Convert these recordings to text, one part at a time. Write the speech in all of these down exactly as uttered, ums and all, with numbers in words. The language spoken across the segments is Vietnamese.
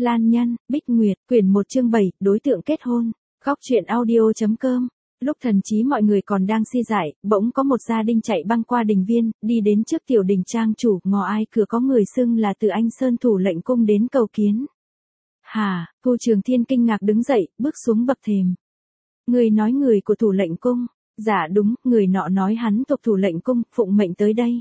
Lan Nhân, Bích Nguyệt, quyển một chương bảy, đối tượng kết hôn. Góc truyện audio.com. Lúc thần trí mọi người còn đang si dại, bỗng có một gia đình chạy băng qua đình viên, đi đến trước tiểu đình trang chủ, ngò ai cửa có người xưng là từ Anh Sơn thủ lệnh cung đến cầu kiến. Hà, Thu Trường Thiên kinh ngạc đứng dậy, bước xuống bậc thềm. Người nói người của thủ lệnh cung. Dạ đúng, người nọ nói hắn thuộc thủ lệnh cung, phụng mệnh tới đây.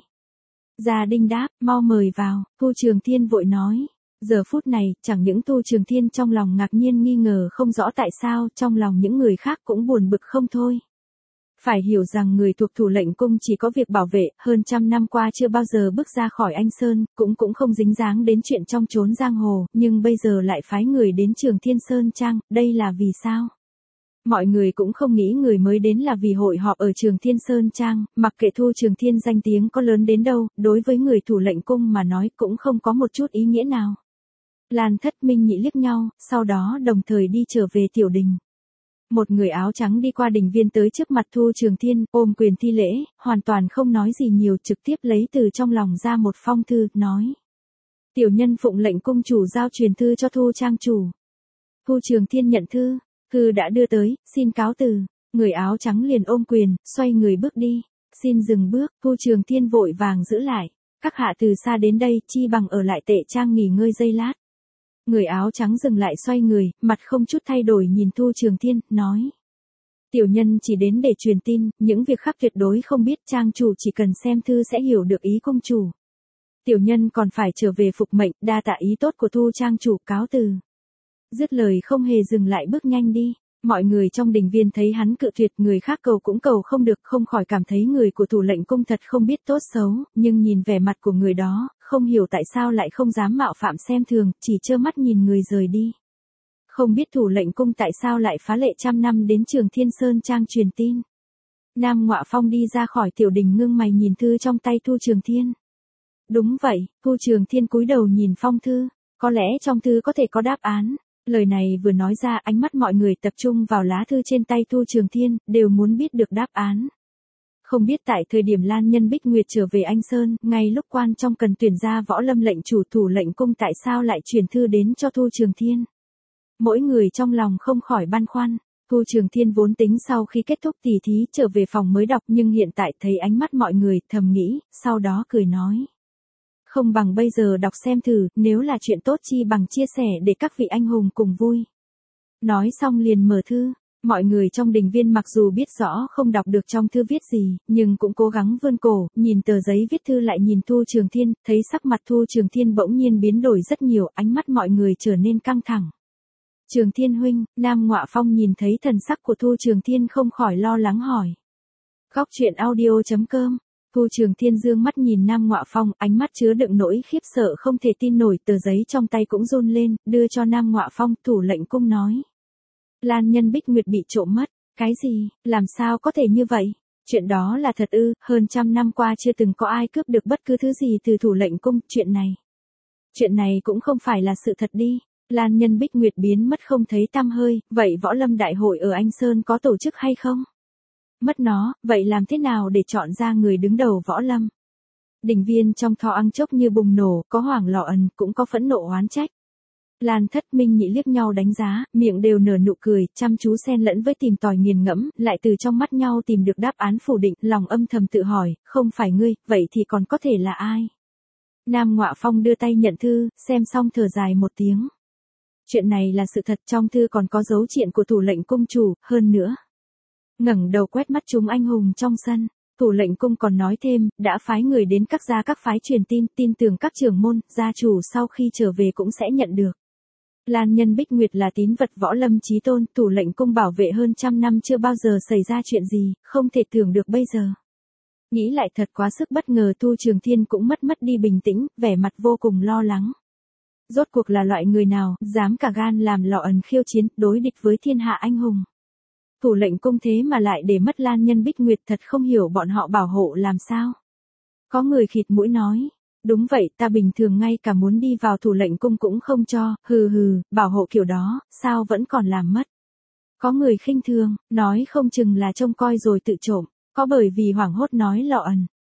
Gia đình đáp, mau mời vào, Thu Trường Thiên vội nói. Giờ phút này, chẳng những Thu Trường Thiên trong lòng ngạc nhiên nghi ngờ không rõ tại sao, trong lòng những người khác cũng buồn bực không thôi. Phải hiểu rằng người thuộc thủ lệnh cung chỉ có việc bảo vệ, hơn trăm năm qua chưa bao giờ bước ra khỏi Anh Sơn, cũng cũng không dính dáng đến chuyện trong chốn giang hồ, nhưng bây giờ lại phái người đến Trường Thiên Sơn Trang, đây là vì sao? Mọi người cũng không nghĩ người mới đến là vì hội họp ở Trường Thiên Sơn Trang, mặc kệ Thu Trường Thiên danh tiếng có lớn đến đâu, đối với người thủ lệnh cung mà nói cũng không có một chút ý nghĩa nào. Lan Thất Minh Nhị liếc nhau, sau đó đồng thời đi trở về tiểu đình. Một người áo trắng đi qua đình viên tới trước mặt Thu Trường Thiên, ôm quyền thi lễ, hoàn toàn không nói gì nhiều, trực tiếp lấy từ trong lòng ra một phong thư, nói. Tiểu nhân phụng lệnh cung chủ giao truyền thư cho Thu Trang chủ. Thu Trường Thiên nhận thư, thư đã đưa tới, xin cáo từ. Người áo trắng liền ôm quyền, xoay người bước đi. Xin dừng bước, Thu Trường Thiên vội vàng giữ lại. Các hạ từ xa đến đây, chi bằng ở lại Tệ Trang nghỉ ngơi giây lát. Người áo trắng dừng lại xoay người, mặt không chút thay đổi nhìn Thu Trường Thiên, nói. Tiểu nhân chỉ đến để truyền tin, những việc khác tuyệt đối không biết, trang chủ chỉ cần xem thư sẽ hiểu được ý công chủ. Tiểu nhân còn phải trở về phục mệnh, đa tạ ý tốt của Thu trang chủ, cáo từ. Dứt lời không hề dừng lại bước nhanh đi. Mọi người trong đình viên thấy hắn cự tuyệt, người khác cầu cũng cầu không được, không khỏi cảm thấy người của thủ lệnh cung thật không biết tốt xấu, nhưng nhìn vẻ mặt của người đó, không hiểu tại sao lại không dám mạo phạm xem thường, chỉ trơ mắt nhìn người rời đi. Không biết thủ lệnh cung tại sao lại phá lệ trăm năm đến Trường Thiên Sơn Trang truyền tin. Nam Ngọa Phong đi ra khỏi tiểu đình ngưng mày nhìn thư trong tay Thu Trường Thiên. Đúng vậy, Thu Trường Thiên cúi đầu nhìn phong thư, có lẽ trong thư có thể có đáp án. Lời này vừa nói ra, ánh mắt mọi người tập trung vào lá thư trên tay Thu Trường Thiên, đều muốn biết được đáp án. Không biết tại thời điểm Lan Nhân Bích Nguyệt trở về Anh Sơn, ngay lúc quan trong cần tuyển ra võ lâm lệnh chủ, thủ lệnh cung tại sao lại truyền thư đến cho Thu Trường Thiên. Mỗi người trong lòng không khỏi băn khoăn. Thu Trường Thiên vốn tính sau khi kết thúc tỉ thí trở về phòng mới đọc, nhưng hiện tại thấy ánh mắt mọi người, thầm nghĩ, sau đó cười nói. Không bằng bây giờ đọc xem thử, nếu là chuyện tốt chi bằng chia sẻ để các vị anh hùng cùng vui. Nói xong liền mở thư, mọi người trong đình viên mặc dù biết rõ không đọc được trong thư viết gì, nhưng cũng cố gắng vươn cổ, nhìn tờ giấy viết thư lại nhìn Thu Trường Thiên, thấy sắc mặt Thu Trường Thiên bỗng nhiên biến đổi rất nhiều, ánh mắt mọi người trở nên căng thẳng. Trường Thiên huynh, Nam Ngọa Phong nhìn thấy thần sắc của Thu Trường Thiên không khỏi lo lắng hỏi. Góc truyện audio.com. Thu Trường Thiên dương mắt nhìn Nam Ngọa Phong, ánh mắt chứa đựng nỗi khiếp sợ không thể tin nổi, tờ giấy trong tay cũng run lên, đưa cho Nam Ngọa Phong, thủ lệnh cung nói. Lan Nhân Bích Nguyệt bị trộm mất, cái gì, làm sao có thể như vậy? Chuyện đó là thật ư, hơn trăm năm qua chưa từng có ai cướp được bất cứ thứ gì từ thủ lệnh cung, chuyện này. Chuyện này cũng không phải là sự thật đi. Lan Nhân Bích Nguyệt biến mất không thấy tăm hơi, vậy võ lâm đại hội ở Anh Sơn có tổ chức hay không? Mất nó, vậy làm thế nào để chọn ra người đứng đầu võ lâm? Đình viên trong thọ ăn chốc như bùng nổ, có hoảng lọ ẩn, cũng có phẫn nộ oán trách. Lan Thất Minh Nhị liếc nhau đánh giá, miệng đều nở nụ cười, chăm chú xen lẫn với tìm tòi nghiền ngẫm, lại từ trong mắt nhau tìm được đáp án phủ định, lòng âm thầm tự hỏi, không phải ngươi, vậy thì còn có thể là ai? Nam Ngọa Phong đưa tay nhận thư, xem xong thở dài một tiếng. Chuyện này là sự thật, trong thư còn có dấu triện của thủ lệnh cung chủ, hơn nữa. Ngẩng đầu quét mắt chúng anh hùng trong sân, thủ lệnh cung còn nói thêm, đã phái người đến các gia các phái truyền tin, tin tưởng các trưởng môn, gia chủ sau khi trở về cũng sẽ nhận được. Lan Nhân Bích Nguyệt là tín vật võ lâm chí tôn, thủ lệnh cung bảo vệ hơn trăm năm chưa bao giờ xảy ra chuyện gì, không thể tưởng được bây giờ. Nghĩ lại thật quá sức bất ngờ, Thu Trường Thiên cũng mất mất đi bình tĩnh, vẻ mặt vô cùng lo lắng. Rốt cuộc là loại người nào, dám cả gan làm lọ ẩn khiêu chiến, đối địch với thiên hạ anh hùng. Thủ lệnh cung thế mà lại để mất Lan Nhân Bích Nguyệt, thật không hiểu bọn họ bảo hộ làm sao. Có người khịt mũi nói, đúng vậy, ta bình thường ngay cả muốn đi vào thủ lệnh cung cũng không cho, hừ hừ, bảo hộ kiểu đó, sao vẫn còn làm mất. Có người khinh thường, nói không chừng là trông coi rồi tự trộm, có bởi vì hoảng hốt nói lọ ẩn.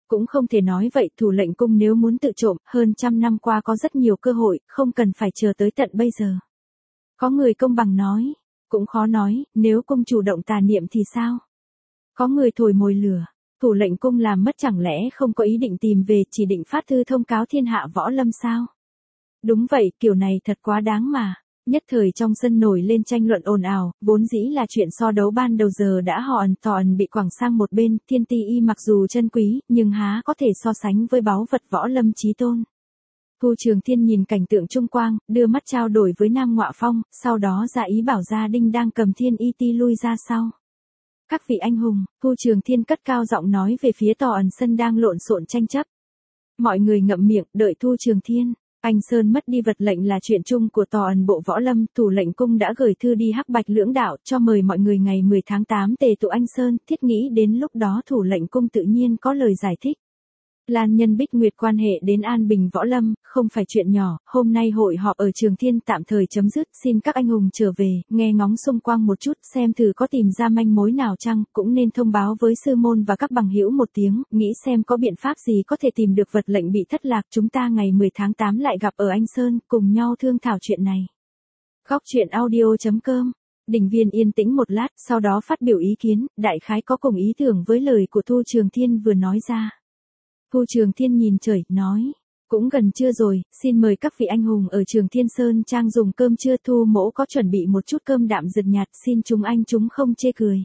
Cũng không thể nói vậy, thủ lệnh cung nếu muốn tự trộm, hơn trăm năm qua có rất nhiều cơ hội, không cần phải chờ tới tận bây giờ. Có người công bằng nói, cũng khó nói, nếu cung chủ động tà niệm thì sao? Có người thổi mồi lửa, thủ lệnh cung làm mất chẳng lẽ không có ý định tìm về, chỉ định phát thư thông cáo thiên hạ võ lâm sao? Đúng vậy, kiểu này thật quá đáng mà. Nhất thời trong sân nổi lên tranh luận ồn ào, vốn dĩ là chuyện so đấu ban đầu giờ đã họ ẩn tò ẩn bị quẳng sang một bên, thiên ti y mặc dù chân quý, nhưng há có thể so sánh với báu vật võ lâm chí tôn. Thu Trường Thiên nhìn cảnh tượng trung quang, đưa mắt trao đổi với Nam Ngọa Phong, sau đó ra ý bảo gia đinh đang cầm thiên y ti lui ra sau. Các vị anh hùng, Thu Trường Thiên cất cao giọng nói về phía tò ẩn sân đang lộn xộn tranh chấp. Mọi người ngậm miệng, đợi Thu Trường Thiên. Anh Sơn mất đi vật lệnh là chuyện chung của tòa ẩn bộ võ lâm, thủ lệnh cung đã gửi thư đi Hắc Bạch lưỡng đạo cho mời mọi người ngày mười tháng tám tề tụ Anh Sơn, thiết nghĩ đến lúc đó thủ lệnh cung tự nhiên có lời giải thích. Lan Nhân Bích Nguyệt quan hệ đến an bình võ lâm, không phải chuyện nhỏ, hôm nay hội họp ở Trường Thiên tạm thời chấm dứt, xin các anh hùng trở về, nghe ngóng xung quanh một chút, xem thử có tìm ra manh mối nào chăng, cũng nên thông báo với sư môn và các bằng hữu một tiếng, nghĩ xem có biện pháp gì có thể tìm được vật lệnh bị thất lạc, chúng ta ngày mười tháng tám lại gặp ở Anh Sơn, cùng nhau thương thảo chuyện này. Góc truyện audio chấm com. Đình Viên yên tĩnh một lát, sau đó phát biểu ý kiến, đại khái có cùng ý tưởng với lời của Thu Trường Thiên vừa nói ra. Thu Trường Thiên nhìn trời, nói, cũng gần trưa rồi, xin mời các vị anh hùng ở Trường Thiên Sơn Trang dùng cơm trưa. Thu mỗ có chuẩn bị một chút cơm đạm rượt nhạt, xin chúng anh chúng không chê cười.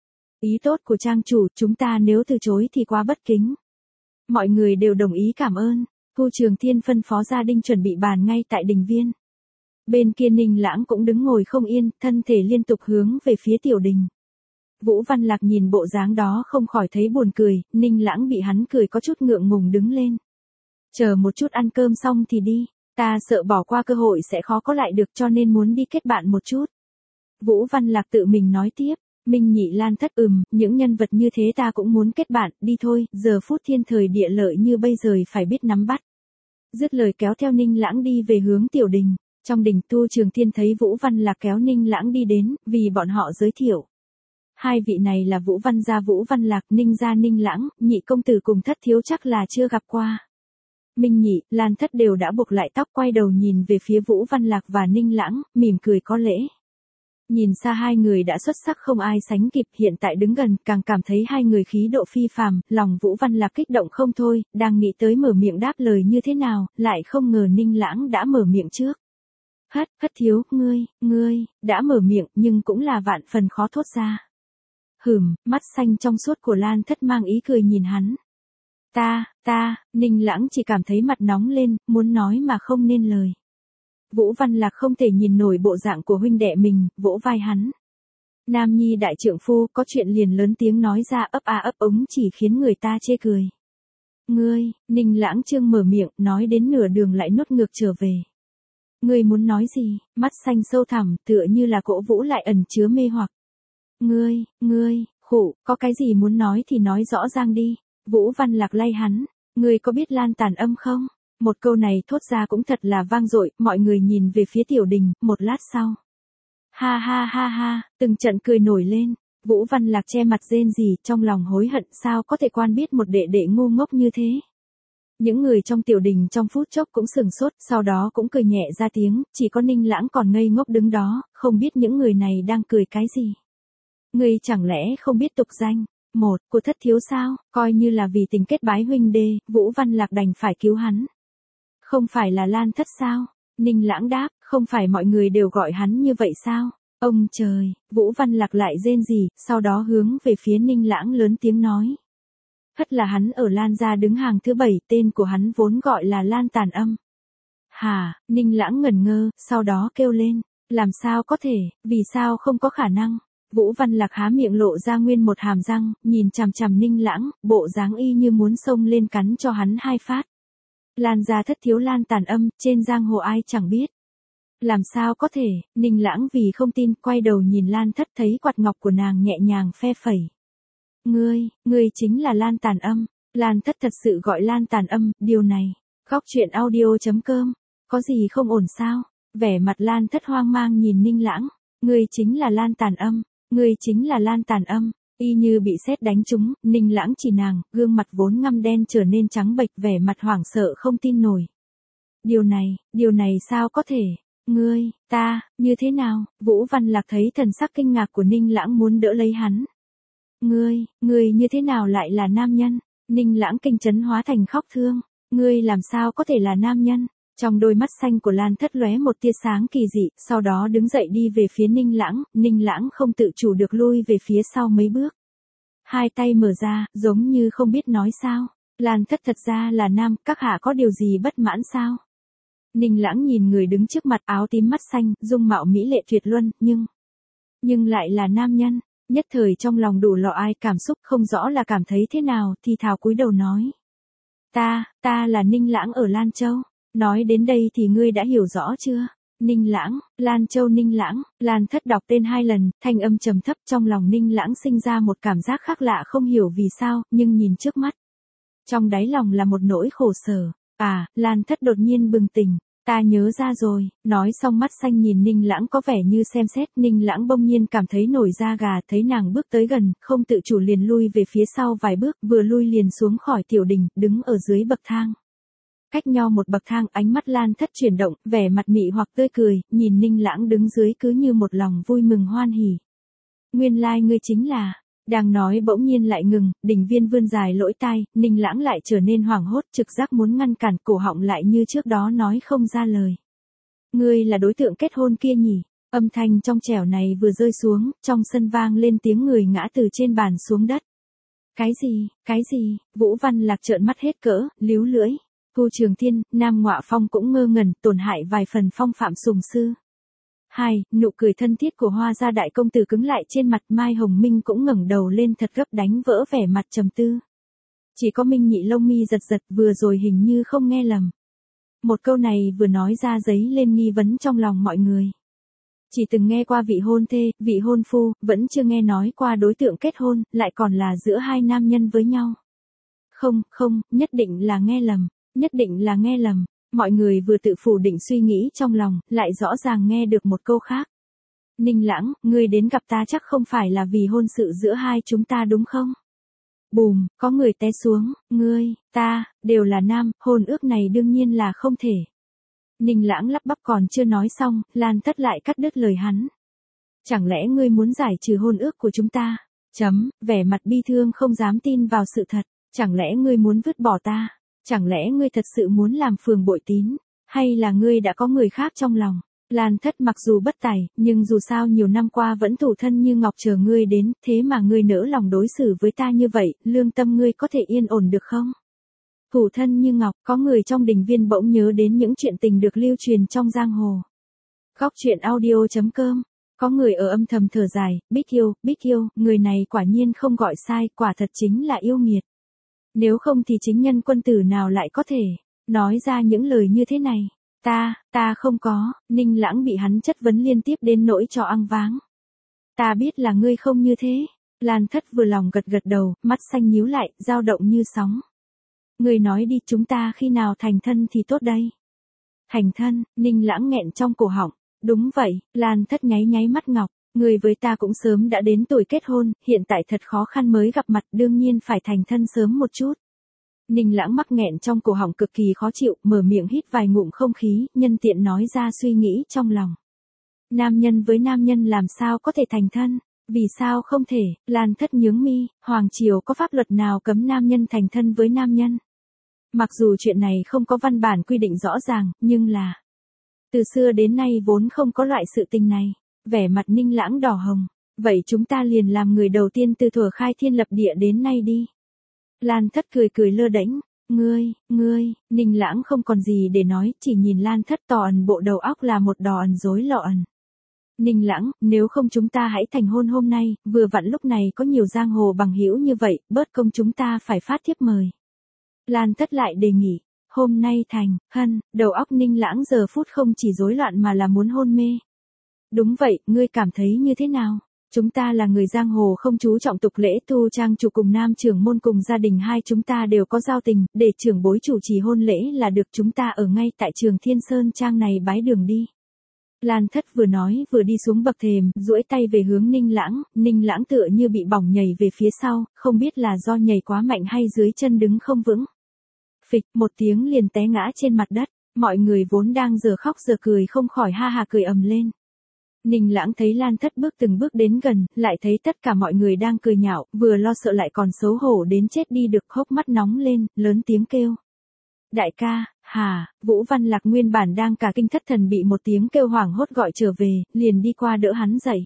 Ý tốt của trang chủ, chúng ta nếu từ chối thì quá bất kính. Mọi người đều đồng ý cảm ơn. Thu Trường Thiên phân phó gia đinh chuẩn bị bàn ngay tại đình viên. Bên kia Ninh Lãng cũng đứng ngồi không yên, thân thể liên tục hướng về phía tiểu đình. Vũ Văn Lạc nhìn bộ dáng đó không khỏi thấy buồn cười, Ninh Lãng bị hắn cười có chút ngượng ngùng đứng lên. Chờ một chút ăn cơm xong thì đi, ta sợ bỏ qua cơ hội sẽ khó có lại được cho nên muốn đi kết bạn một chút. Vũ Văn Lạc tự mình nói tiếp, Minh Nhị Lan Thất ừm, những nhân vật như thế ta cũng muốn kết bạn, đi thôi, giờ phút thiên thời địa lợi như bây giờ phải biết nắm bắt. Dứt lời kéo theo Ninh Lãng đi về hướng tiểu đình, trong đình Thu Trường Thiên thấy Vũ Văn Lạc kéo Ninh Lãng đi đến, vì bọn họ giới thiệu. Hai vị này là Vũ Văn gia Vũ Văn Lạc, Ninh gia Ninh Lãng, nhị công tử cùng Thất thiếu chắc là chưa gặp qua. Minh Nhị, Lan Thất đều đã buộc lại tóc quay đầu nhìn về phía Vũ Văn Lạc và Ninh Lãng, mỉm cười có lễ. Nhìn xa hai người đã xuất sắc không ai sánh kịp, hiện tại đứng gần càng cảm thấy hai người khí độ phi phàm, lòng Vũ Văn Lạc kích động không thôi, đang nghĩ tới mở miệng đáp lời như thế nào, lại không ngờ Ninh Lãng đã mở miệng trước. Hất, Hất thiếu, ngươi, ngươi, đã mở miệng nhưng cũng là vạn phần khó thốt ra. Hửm, mắt xanh trong suốt của Lan Thất mang ý cười nhìn hắn. Ta, ta, Ninh Lãng chỉ cảm thấy mặt nóng lên, muốn nói mà không nên lời. Vũ Văn Lạc không thể nhìn nổi bộ dạng của huynh đệ mình, vỗ vai hắn. Nam nhi đại trượng phu, có chuyện liền lớn tiếng nói ra, ấp a ấp ống chỉ khiến người ta chê cười. Ngươi, Ninh Lãng trương mở miệng, nói đến nửa đường lại nuốt ngược trở về. Ngươi muốn nói gì? Mắt xanh sâu thẳm, tựa như là cổ vũ lại ẩn chứa mê hoặc. Ngươi, ngươi, khụ, có cái gì muốn nói thì nói rõ ràng đi. Vũ Văn Lạc lay hắn, ngươi có biết Lan Tàn Âm không? Một câu này thốt ra cũng thật là vang dội, mọi người nhìn về phía tiểu đình, một lát sau. Ha ha ha ha, từng trận cười nổi lên, Vũ Văn Lạc che mặt rên rỉ, trong lòng hối hận sao có thể quan biết một đệ đệ ngu ngốc như thế. Những người trong tiểu đình trong phút chốc cũng sừng sốt, sau đó cũng cười nhẹ ra tiếng, chỉ có Ninh Lãng còn ngây ngốc đứng đó, không biết những người này đang cười cái gì. Ngươi chẳng lẽ không biết tục danh, một, của Thất thiếu sao, coi như là vì tình kết bái huynh đê, Vũ Văn Lạc đành phải cứu hắn. Không phải là Lan Thất sao? Ninh Lãng đáp, không phải mọi người đều gọi hắn như vậy sao? Ông trời, Vũ Văn Lạc lại rên rỉ, sau đó hướng về phía Ninh Lãng lớn tiếng nói. Thất là hắn ở Lan gia đứng hàng thứ bảy, tên của hắn vốn gọi là Lan Tàn Âm. Hà, Ninh Lãng ngẩn ngơ, sau đó kêu lên, làm sao có thể, vì sao không có khả năng? Vũ Văn Lạc há miệng lộ ra nguyên một hàm răng, nhìn chằm chằm Ninh Lãng, bộ dáng y như muốn xông lên cắn cho hắn hai phát. Lan gia thất thiếu Lan Tàn Âm, trên giang hồ ai chẳng biết. Làm sao có thể, Ninh Lãng vì không tin, quay đầu nhìn Lan Thất thấy quạt ngọc của nàng nhẹ nhàng phe phẩy. Ngươi, ngươi chính là Lan Tàn Âm. Lan Thất thật sự gọi Lan Tàn Âm, điều này. Góc truyện audio chấm com. Có gì không ổn sao? Vẻ mặt Lan Thất hoang mang nhìn Ninh Lãng. Ngươi chính là Lan Tàn Âm. Ngươi chính là Lan Tàn Âm. Y như bị sét đánh trúng, Ninh Lãng chỉ nàng, gương mặt vốn ngăm đen trở nên trắng bệch, vẻ mặt hoảng sợ không tin nổi. Điều này, điều này sao có thể? Ngươi, ta, như thế nào? Vũ Văn Lạc thấy thần sắc kinh ngạc của Ninh Lãng muốn đỡ lấy hắn. Ngươi, ngươi như thế nào lại là nam nhân? Ninh Lãng kinh chấn hóa thành khóc thương. Ngươi làm sao có thể là nam nhân? Trong đôi mắt xanh của Lan Thất lóe một tia sáng kỳ dị, sau đó đứng dậy đi về phía Ninh Lãng, Ninh Lãng không tự chủ được lui về phía sau mấy bước. Hai tay mở ra, giống như không biết nói sao. Lan Thất thật ra là nam, các hạ có điều gì bất mãn sao? Ninh Lãng nhìn người đứng trước mặt, áo tím mắt xanh, dung mạo mỹ lệ tuyệt luân, nhưng... Nhưng lại là nam nhân, nhất thời trong lòng đủ loại ai cảm xúc, không rõ là cảm thấy thế nào, thì thào cúi đầu nói. Ta, ta là Ninh Lãng ở Lan Châu. Nói đến đây thì ngươi đã hiểu rõ chưa? Ninh Lãng, Lan Châu Ninh Lãng, Lan Thất đọc tên hai lần, thanh âm trầm thấp, trong lòng Ninh Lãng sinh ra một cảm giác khác lạ không hiểu vì sao, nhưng nhìn trước mắt. Trong đáy lòng là một nỗi khổ sở. À, Lan Thất đột nhiên bừng tỉnh. Ta nhớ ra rồi, nói xong mắt xanh nhìn Ninh Lãng có vẻ như xem xét, Ninh Lãng bỗng nhiên cảm thấy nổi da gà, thấy nàng bước tới gần, không tự chủ liền lui về phía sau vài bước, vừa lui liền xuống khỏi tiểu đình, đứng ở dưới bậc thang. Cách nhau một bậc thang, ánh mắt Lan Thất chuyển động, vẻ mặt mị hoặc tươi cười, nhìn Ninh Lãng đứng dưới cứ như một lòng vui mừng hoan hỉ. Nguyên lai like ngươi chính là... Đang nói bỗng nhiên lại ngừng, Đình Viên vươn dài lỗ tai, Ninh Lãng lại trở nên hoảng hốt, trực giác muốn ngăn cản, cổ họng lại như trước đó nói không ra lời. Ngươi là đối tượng kết hôn kia nhỉ? Âm thanh trong trẻo này vừa rơi xuống, trong sân vang lên tiếng người ngã từ trên bàn xuống đất. Cái gì, cái gì? Vũ Văn Lạc trợn mắt hết cỡ, líu lưỡi. Thu Trường Thiên, Nam Ngọa Phong cũng ngơ ngẩn, tổn hại vài phần phong phạm sùng sư. Hai, nụ cười thân thiết của Hoa gia đại công tử cứng lại trên mặt, Mai Hồng Minh cũng ngẩng đầu lên thật gấp đánh vỡ vẻ mặt trầm tư. Chỉ có Minh Nhị lông mi giật giật, vừa rồi hình như không nghe lầm. Một câu này vừa nói ra giấy lên nghi vấn trong lòng mọi người. Chỉ từng nghe qua vị hôn thê, vị hôn phu, vẫn chưa nghe nói qua đối tượng kết hôn, lại còn là giữa hai nam nhân với nhau. Không, không, nhất định là nghe lầm, nhất định là nghe lầm. Mọi người vừa tự phủ định suy nghĩ trong lòng, lại rõ ràng nghe được một câu khác. Ninh Lãng, ngươi đến gặp ta chắc không phải là vì hôn sự giữa hai chúng ta đúng không? Bùm, có người té xuống, ngươi, ta, đều là nam, hôn ước này đương nhiên là không thể. Ninh Lãng lắp bắp còn chưa nói xong, Lan Thất lại cắt đứt lời hắn. Chẳng lẽ ngươi muốn giải trừ hôn ước của chúng ta? Chấm, vẻ mặt bi thương không dám tin vào sự thật. Chẳng lẽ ngươi muốn vứt bỏ ta? Chẳng lẽ ngươi thật sự muốn làm phường bội tín? Hay là ngươi đã có người khác trong lòng? Lan Thất mặc dù bất tài, nhưng dù sao nhiều năm qua vẫn thủ thân như ngọc chờ ngươi đến, thế mà ngươi nỡ lòng đối xử với ta như vậy, lương tâm ngươi có thể yên ổn được không? Thủ thân như ngọc, có người trong Đình Viên bỗng nhớ đến những chuyện tình được lưu truyền trong giang hồ. Góc truyện audio chấm com. Có người ở âm thầm thở dài, Bích yêu, Bích yêu, người này quả nhiên không gọi sai, quả thật chính là yêu nghiệt. Nếu không thì chính nhân quân tử nào lại có thể nói ra những lời như thế này. Ta, ta không có, Ninh Lãng bị hắn chất vấn liên tiếp đến nỗi cho ăn váng. Ta biết là ngươi không như thế. Lan Thất vừa lòng gật gật đầu, mắt xanh nhíu lại, dao động như sóng. Ngươi nói đi, chúng ta khi nào thành thân thì tốt đây? Thành thân, Ninh Lãng nghẹn trong cổ họng. Đúng vậy, Lan Thất nháy nháy mắt ngọc. Người với ta cũng sớm đã đến tuổi kết hôn, hiện tại thật khó khăn mới gặp mặt, đương nhiên phải thành thân sớm một chút. Ninh Lãng mắc nghẹn trong cổ họng cực kỳ khó chịu, mở miệng hít vài ngụm không khí, nhân tiện nói ra suy nghĩ trong lòng. Nam nhân với nam nhân làm sao có thể thành thân? Vì sao không thể? Lan Thất nhướng mi, Hoàng triều có pháp luật nào cấm nam nhân thành thân với nam nhân? Mặc dù chuyện này không có văn bản quy định rõ ràng, nhưng là... Từ xưa đến nay vốn không có loại sự tình này. Vẻ mặt Ninh Lãng đỏ hồng. Vậy chúng ta liền làm người đầu tiên từ thuở khai thiên lập địa đến nay đi. Lan Thất cười cười lơ đễnh. Ngươi, ngươi, Ninh Lãng không còn gì để nói, chỉ nhìn Lan Thất tỏ ẩn bộ đầu óc là một đò ẩn rối lọ ẩn. Ninh Lãng, nếu không chúng ta hãy thành hôn hôm nay, vừa vặn lúc này có nhiều giang hồ bằng hữu như vậy, bớt công chúng ta phải phát thiếp mời. Lan Thất lại đề nghị. Hôm nay thành, hân, đầu óc Ninh Lãng giờ phút không chỉ rối loạn mà là muốn hôn mê. Đúng vậy, ngươi cảm thấy như thế nào? Chúng ta là người giang hồ không chú trọng tục lễ, tu trang chủ cùng nam trưởng môn cùng gia đình hai chúng ta đều có giao tình, để trưởng bối chủ trì hôn lễ là được, chúng ta ở ngay tại trường Thiên Sơn Trang này bái đường đi. Lan Thất vừa nói vừa đi xuống bậc thềm, duỗi tay về hướng Ninh Lãng, Ninh Lãng tựa như bị bỏng nhảy về phía sau, không biết là do nhảy quá mạnh hay dưới chân đứng không vững. Phịch, một tiếng liền té ngã trên mặt đất, mọi người vốn đang giờ khóc giờ cười không khỏi ha ha cười ầm lên. Ninh Lãng thấy Lan Thất bước từng bước đến gần, lại thấy tất cả mọi người đang cười nhạo, vừa lo sợ lại còn xấu hổ đến chết đi được, hốc mắt nóng lên, lớn tiếng kêu. Đại ca, hà, Vũ Văn Lạc nguyên bản đang cả kinh thất thần bị một tiếng kêu hoảng hốt gọi trở về, liền đi qua đỡ hắn dậy.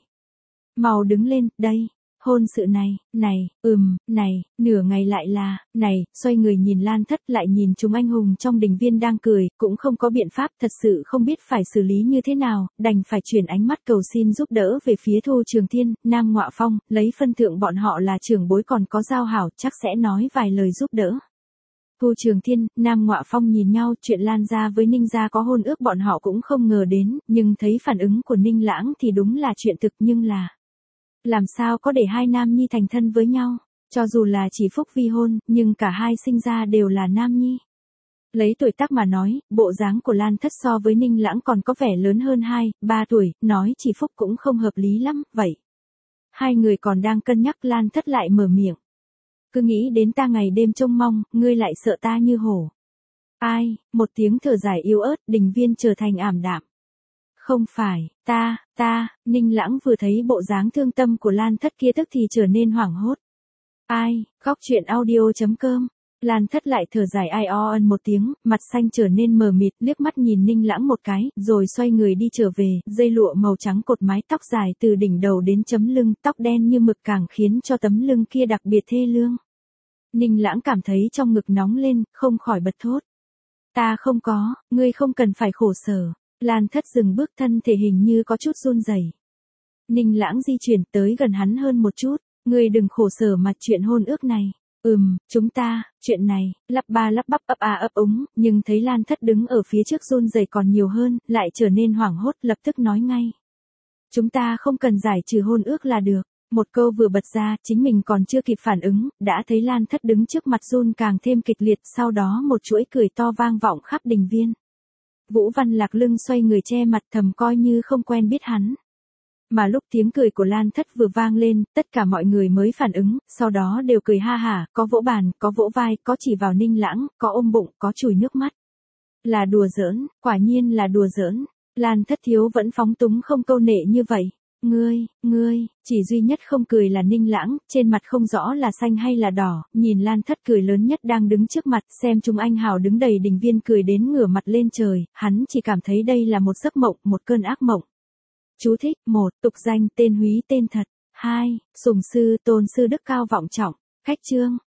Mau đứng lên, đây, hôn sự này, này, ừm, này, nửa ngày lại là, này, xoay người nhìn Lan Thất lại nhìn chúng anh hùng trong đình viên đang cười, cũng không có biện pháp, thật sự không biết phải xử lý như thế nào, đành phải chuyển ánh mắt cầu xin giúp đỡ về phía Thu Trường Thiên, Nam Ngọa Phong, lấy phân thượng bọn họ là trưởng bối còn có giao hảo, chắc sẽ nói vài lời giúp đỡ. Thu Trường Thiên, Nam Ngọa Phong nhìn nhau, chuyện Lan gia với Ninh gia có hôn ước bọn họ cũng không ngờ đến, nhưng thấy phản ứng của Ninh Lãng thì đúng là chuyện thực, nhưng là làm sao có để hai nam nhi thành thân với nhau, cho dù là chỉ phúc vi hôn, nhưng cả hai sinh ra đều là nam nhi. Lấy tuổi tác mà nói, bộ dáng của Lan Thất so với Ninh Lãng còn có vẻ lớn hơn hai, ba tuổi, nói chỉ phúc cũng không hợp lý lắm, vậy. Hai người còn đang cân nhắc, Lan Thất lại mở miệng. Cứ nghĩ đến ta ngày đêm trông mong, ngươi lại sợ ta như hổ. Ai, một tiếng thở dài yếu ớt, đình viên trở thành ảm đạm. Không phải, ta, ta, Ninh Lãng vừa thấy bộ dáng thương tâm của Lan Thất kia tức thì trở nên hoảng hốt. Ai, góc chuyện audio chấm com. Lan Thất lại thở dài ai o ân một tiếng, mặt xanh trở nên mờ mịt, liếc mắt nhìn Ninh Lãng một cái, rồi xoay người đi trở về, dây lụa màu trắng cột mái tóc dài từ đỉnh đầu đến chấm lưng, tóc đen như mực càng khiến cho tấm lưng kia đặc biệt thê lương. Ninh Lãng cảm thấy trong ngực nóng lên, không khỏi bật thốt. Ta không có, ngươi không cần phải khổ sở. Lan Thất dừng bước, thân thể hình như có chút run rẩy. Ninh Lãng di chuyển tới gần hắn hơn một chút, ngươi đừng khổ sở mà chuyện hôn ước này. Ừm, chúng ta, chuyện này, lắp ba lắp bắp ấp a ấp úng, nhưng thấy Lan Thất đứng ở phía trước run rẩy còn nhiều hơn, lại trở nên hoảng hốt, lập tức nói ngay. Chúng ta không cần giải trừ hôn ước là được. Một câu vừa bật ra, chính mình còn chưa kịp phản ứng, đã thấy Lan Thất đứng trước mặt run càng thêm kịch liệt, sau đó một chuỗi cười to vang vọng khắp đình viên. Vũ Văn Lạc lưng xoay người che mặt, thầm coi như không quen biết hắn. Mà lúc tiếng cười của Lan Thất vừa vang lên, tất cả mọi người mới phản ứng, sau đó đều cười ha hả, có vỗ bàn, có vỗ vai, có chỉ vào Ninh Lãng, có ôm bụng, có chùi nước mắt. Là đùa giỡn, quả nhiên là đùa giỡn. Lan Thất thiếu vẫn phóng túng không câu nệ như vậy. Ngươi, ngươi, chỉ duy nhất không cười là Ninh Lãng, trên mặt không rõ là xanh hay là đỏ, nhìn Lan Thất cười lớn nhất đang đứng trước mặt, xem chúng anh hào đứng đầy đình viên cười đến ngửa mặt lên trời, hắn chỉ cảm thấy đây là một giấc mộng, một cơn ác mộng. Chú thích, một, tục danh, tên húy tên thật, hai, sùng sư, tôn sư đức cao vọng trọng, khách chương.